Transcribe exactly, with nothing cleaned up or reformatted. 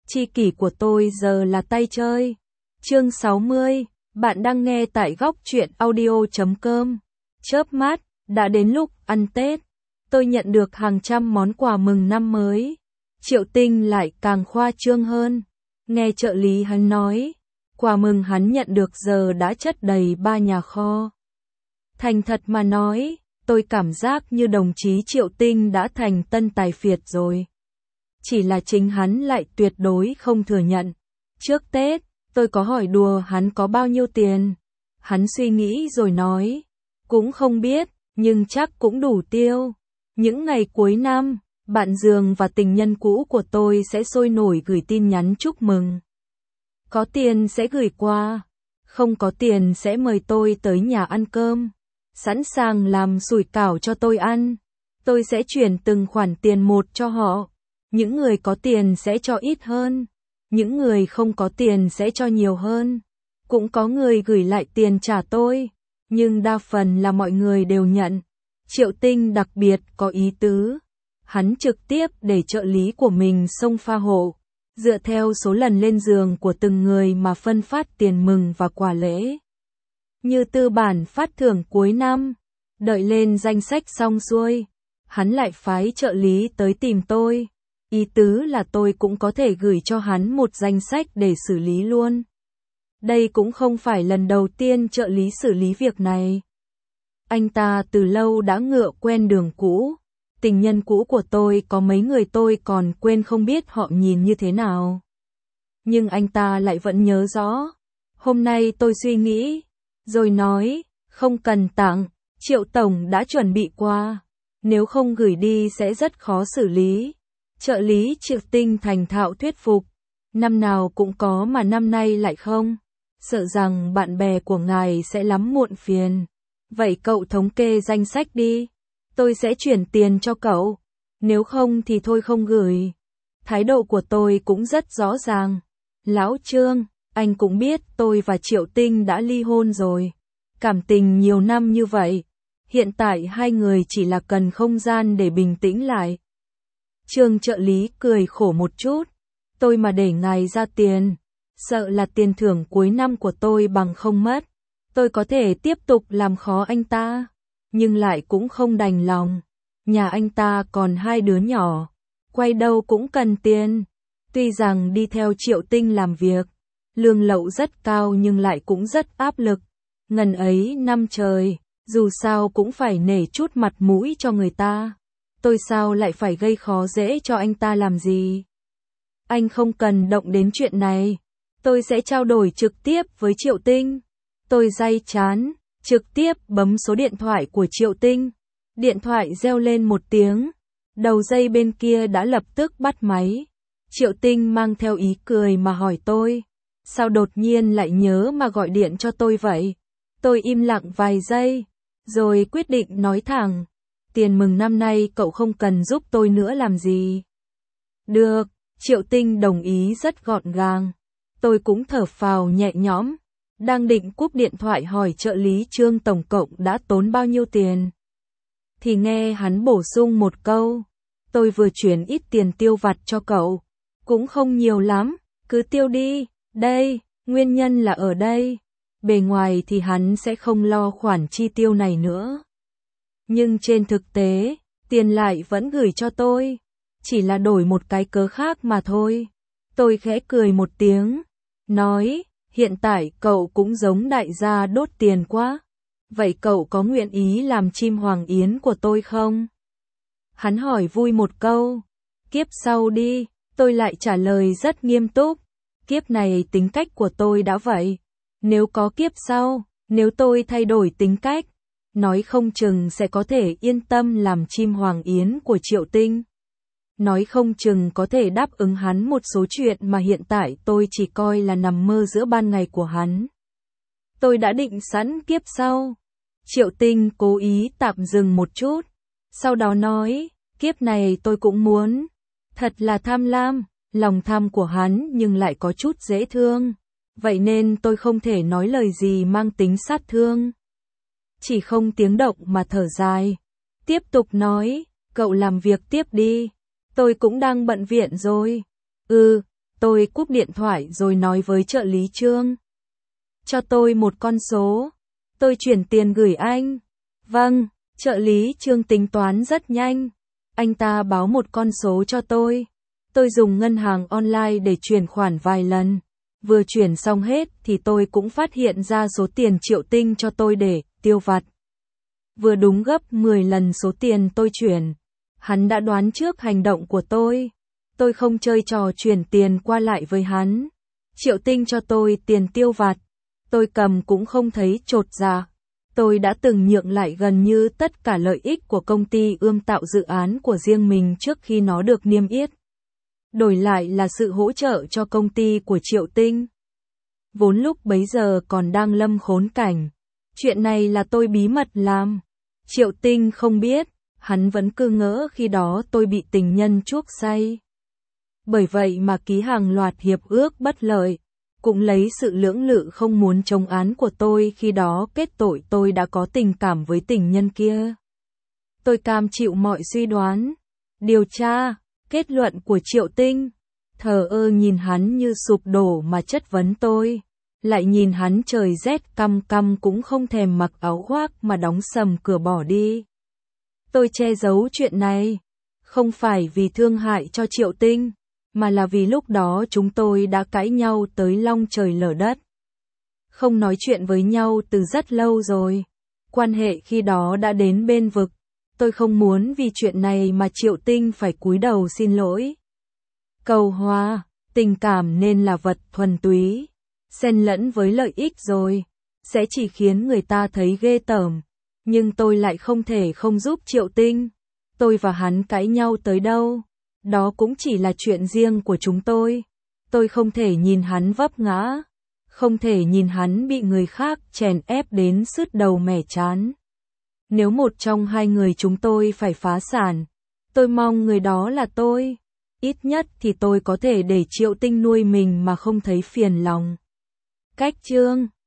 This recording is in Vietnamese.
Tri kỷ của tôi giờ là tay chơi. Chương sáu mươi, bạn đang nghe tại góc truyện audio chấm com. Chớp mắt, đã đến lúc ăn Tết. Tôi nhận được hàng trăm món quà mừng năm mới. Triệu Tinh lại càng khoa trương hơn. Nghe trợ lý hắn nói, quà mừng hắn nhận được giờ đã chất đầy ba nhà kho. Thành thật mà nói, tôi cảm giác như đồng chí Triệu Tinh đã thành tân tài phiệt rồi. Chỉ là chính hắn lại tuyệt đối không thừa nhận. Trước Tết, tôi có hỏi đùa hắn có bao nhiêu tiền. Hắn suy nghĩ rồi nói, cũng không biết, nhưng chắc cũng đủ tiêu. Những ngày cuối năm, bạn giường và tình nhân cũ của tôi sẽ sôi nổi gửi tin nhắn chúc mừng. Có tiền sẽ gửi qua, không có tiền sẽ mời tôi tới nhà ăn cơm. Sẵn sàng làm sủi cảo cho tôi ăn. Tôi sẽ chuyển từng khoản tiền một cho họ. Những người có tiền sẽ cho ít hơn. Những người không có tiền sẽ cho nhiều hơn. Cũng có người gửi lại tiền trả tôi. Nhưng đa phần là mọi người đều nhận. Triệu Tinh đặc biệt có ý tứ. Hắn trực tiếp để trợ lý của mình xông pha hộ. Dựa theo số lần lên giường của từng người mà phân phát tiền mừng và quà lễ. Như tư bản phát thưởng cuối năm. Đợi lên danh sách xong xuôi. Hắn lại phái trợ lý tới tìm tôi. Ý tứ là tôi cũng có thể gửi cho hắn một danh sách để xử lý luôn. Đây cũng không phải lần đầu tiên trợ lý xử lý việc này. Anh ta từ lâu đã ngựa quen đường cũ. Tình nhân cũ của tôi có mấy người tôi còn quên không biết họ nhìn như thế nào. Nhưng anh ta lại vẫn nhớ rõ. Hôm nay tôi suy nghĩ, rồi nói, không cần tặng, Triệu Tổng đã chuẩn bị qua. Nếu không gửi đi sẽ rất khó xử lý. Trợ lý Triệu Tinh thành thạo thuyết phục. Năm nào cũng có mà năm nay lại không. Sợ rằng bạn bè của ngài sẽ lắm muộn phiền. Vậy cậu thống kê danh sách đi. Tôi sẽ chuyển tiền cho cậu. Nếu không thì thôi không gửi. Thái độ của tôi cũng rất rõ ràng. Lão Trương, anh cũng biết tôi và Triệu Tinh đã ly hôn rồi. Cảm tình nhiều năm như vậy. Hiện tại hai người chỉ là cần không gian để bình tĩnh lại. Trương trợ lý cười khổ một chút. Tôi mà để ngài ra tiền. Sợ là tiền thưởng cuối năm của tôi bằng không mất. Tôi có thể tiếp tục làm khó anh ta. Nhưng lại cũng không đành lòng. Nhà anh ta còn hai đứa nhỏ. Quay đâu cũng cần tiền. Tuy rằng đi theo Triệu Tinh làm việc. Lương lậu rất cao nhưng lại cũng rất áp lực. Ngần ấy năm trời. Dù sao cũng phải nể chút mặt mũi cho người ta. Tôi sao lại phải gây khó dễ cho anh ta làm gì? Anh không cần động đến chuyện này. Tôi sẽ trao đổi trực tiếp với Triệu Tinh. Tôi day chán, trực tiếp bấm số điện thoại của Triệu Tinh. Điện thoại reo lên một tiếng. Đầu dây bên kia đã lập tức bắt máy. Triệu Tinh mang theo ý cười mà hỏi tôi. Sao đột nhiên lại nhớ mà gọi điện cho tôi vậy? Tôi im lặng vài giây. Rồi quyết định nói thẳng. Tiền mừng năm nay cậu không cần giúp tôi nữa làm gì. Được, Triệu Tinh đồng ý rất gọn gàng. Tôi cũng thở phào nhẹ nhõm. Đang định cúp điện thoại hỏi trợ lý Trương tổng cộng đã tốn bao nhiêu tiền. Thì nghe hắn bổ sung một câu. Tôi vừa chuyển ít tiền tiêu vặt cho cậu. Cũng không nhiều lắm, cứ tiêu đi. Đây, nguyên nhân là ở đây. Bề ngoài thì hắn sẽ không lo khoản chi tiêu này nữa. Nhưng trên thực tế, tiền lại vẫn gửi cho tôi. Chỉ là đổi một cái cớ khác mà thôi. Tôi khẽ cười một tiếng. Nói, hiện tại cậu cũng giống đại gia đốt tiền quá. Vậy cậu có nguyện ý làm chim hoàng yến của tôi không? Hắn hỏi vui một câu. Kiếp sau đi, tôi lại trả lời rất nghiêm túc. Kiếp này tính cách của tôi đã vậy. Nếu có kiếp sau, nếu tôi thay đổi tính cách, nói không chừng sẽ có thể yên tâm làm chim hoàng yến của Triệu Tinh. Nói không chừng có thể đáp ứng hắn một số chuyện mà hiện tại tôi chỉ coi là nằm mơ giữa ban ngày của hắn. Tôi đã định sẵn kiếp sau. Triệu Tinh cố ý tạm dừng một chút. Sau đó nói, kiếp này tôi cũng muốn. Thật là tham lam, lòng tham của hắn nhưng lại có chút dễ thương. Vậy nên tôi không thể nói lời gì mang tính sát thương. Chỉ không tiếng động mà thở dài. Tiếp tục nói, cậu làm việc tiếp đi. Tôi cũng đang bận viện rồi. Ừ, Tôi cúp điện thoại rồi nói với trợ lý Trương. Cho tôi một con số. Tôi chuyển tiền gửi anh. Vâng, trợ lý Trương tính toán rất nhanh. Anh ta báo một con số cho tôi. Tôi dùng ngân hàng online để chuyển khoản vài lần. Vừa chuyển xong hết thì tôi cũng phát hiện ra số tiền Triệu Tinh cho tôi để tiêu vặt. Vừa đúng gấp mười lần số tiền tôi chuyển. Hắn đã đoán trước hành động của tôi. Tôi không chơi trò chuyển tiền qua lại với hắn. Triệu Tinh cho tôi tiền tiêu vặt. Tôi cầm cũng không thấy chột dạ. Tôi đã từng nhượng lại gần như tất cả lợi ích của công ty ươm tạo dự án của riêng mình trước khi nó được niêm yết. Đổi lại là sự hỗ trợ cho công ty của Triệu Tinh. Vốn lúc bấy giờ còn đang lâm khốn cảnh. Chuyện này là tôi bí mật làm. Triệu Tinh không biết, hắn vẫn cứ ngỡ khi đó tôi bị tình nhân chuốc say. Bởi vậy mà ký hàng loạt hiệp ước bất lợi. Cũng lấy sự lưỡng lự không muốn chống án của tôi khi đó kết tội tôi đã có tình cảm với tình nhân kia. Tôi cam chịu mọi suy đoán, điều tra, kết luận của Triệu Tinh. Thờ ơ nhìn hắn như sụp đổ mà chất vấn tôi. Lại nhìn hắn trời rét căm căm cũng không thèm mặc áo khoác mà đóng sầm cửa bỏ đi. Tôi che giấu chuyện này, không phải vì thương hại cho Triệu Tinh, mà là vì lúc đó chúng tôi đã cãi nhau tới long trời lở đất. Không nói chuyện với nhau từ rất lâu rồi. Quan hệ khi đó đã đến bên vực. Tôi không muốn vì chuyện này mà Triệu Tinh phải cúi đầu xin lỗi. Cầu hòa, tình cảm nên là vật thuần túy, xen lẫn với lợi ích rồi, sẽ chỉ khiến người ta thấy ghê tởm. Nhưng tôi lại không thể không giúp Triệu Tinh. Tôi và hắn cãi nhau tới đâu, đó cũng chỉ là chuyện riêng của chúng tôi. Tôi không thể nhìn hắn vấp ngã, không thể nhìn hắn bị người khác chèn ép đến sứt đầu mẻ trán. Nếu một trong hai người chúng tôi phải phá sản, tôi mong người đó là tôi. Ít nhất thì tôi có thể để Triệu Tinh nuôi mình mà không thấy phiền lòng. Cách chương